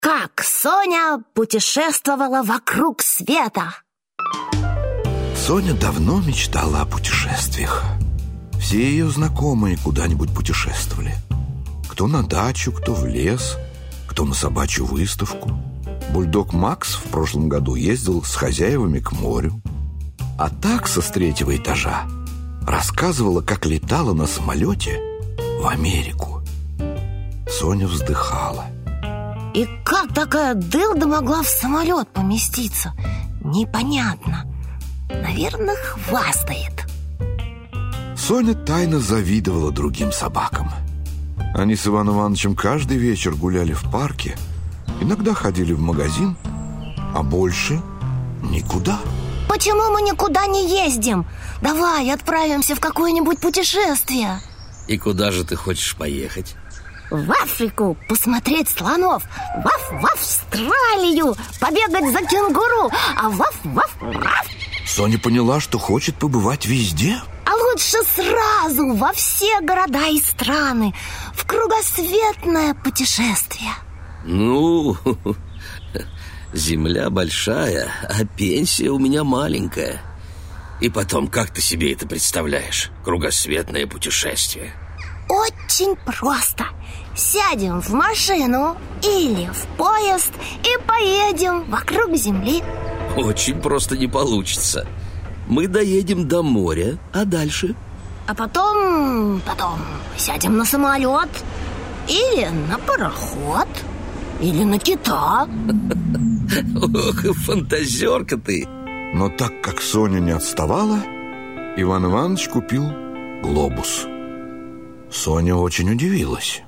Как Соня путешествовала вокруг света. Соня давно мечтала о путешествиях. Все ее знакомые куда-нибудь путешествовали. Кто на дачу, кто в лес, кто на собачью выставку. Бульдог Макс в прошлом году ездил с хозяевами к морю. А такса с 3-го этажа рассказывала, как летала на самолете в Америку. Соня вздыхала. И как такая дылда могла в самолет поместиться? Непонятно. Наверное, хвастает. Соня тайно завидовала другим собакам. Они с Иваном Ивановичем каждый вечер гуляли в парке, иногда ходили в магазин, а больше никуда. Почему мы никуда не ездим? Давай отправимся в какое-нибудь путешествие. И куда же ты хочешь поехать? В Африку посмотреть слонов, в Австралию побегать за кенгуру, а в Соня поняла, что хочет побывать везде. А лучше сразу во все города и страны, в кругосветное путешествие. Ну, земля большая, а пенсия у меня маленькая. И потом, как ты себе это представляешь? Кругосветное путешествие. Очень просто. Сядем в машину или в поезд и поедем вокруг Земли. Очень просто не получится. Мы доедем до моря, а дальше? А потом сядем на самолет или на пароход, или на кита. Ох, и фантазерка ты. Но так как Соня не отставала, Иван Иванович купил глобус. Соня очень удивилась.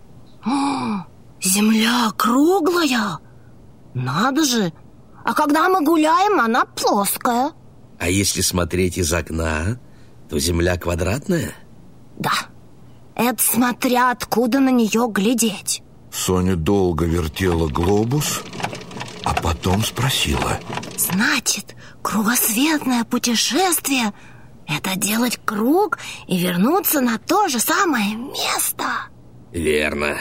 Земля круглая? Надо же! А когда мы гуляем, она плоская. А если смотреть из окна, то земля квадратная? Да, это смотря откуда на нее глядеть. Соня долго вертела глобус, а потом спросила: значит, кругосветное путешествие — это делать круг и вернуться на то же самое место? Верно.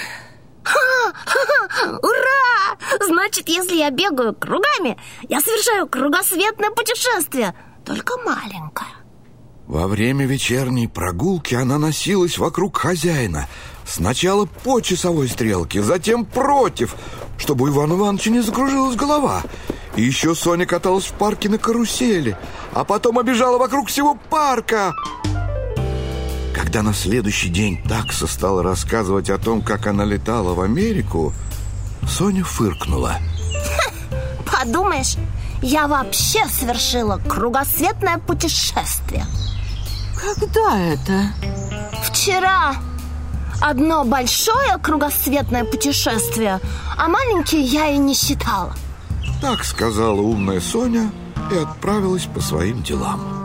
Ура! Значит, если я бегаю кругами, я совершаю кругосветное путешествие, только маленькое. Во время вечерней прогулки она носилась вокруг хозяина. Сначала по часовой стрелке, затем против, чтобы у Ивана Ивановича не закружилась голова. И еще Соня каталась в парке на карусели, а потом обежала вокруг всего парка. Когда на следующий день такса стала рассказывать о том, как она летала в Америку, Соня фыркнула. Подумаешь, я вообще совершила кругосветное путешествие. Когда это? Вчера. Одно большое кругосветное путешествие, а маленькие я и не считала. Так сказала умная Соня и отправилась по своим делам.